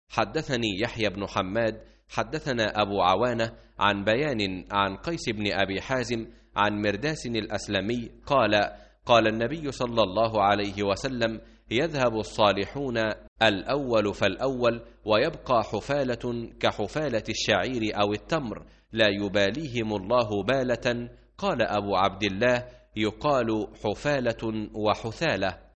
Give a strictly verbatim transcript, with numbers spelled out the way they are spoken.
حدثني يحيى بن حماد حدثنا أبو عوانة عن بيان عن قيس بن أبي حازم عن مرداس الأسلمي قال: قال النبي صلى الله عليه وسلم: يذهب الصالحون الأول فالأول، ويبقى حفالة كحفالة الشعير أو التمر، لا يباليهم الله بالة. قال أبو عبد الله: يقال حفالة وحثالة.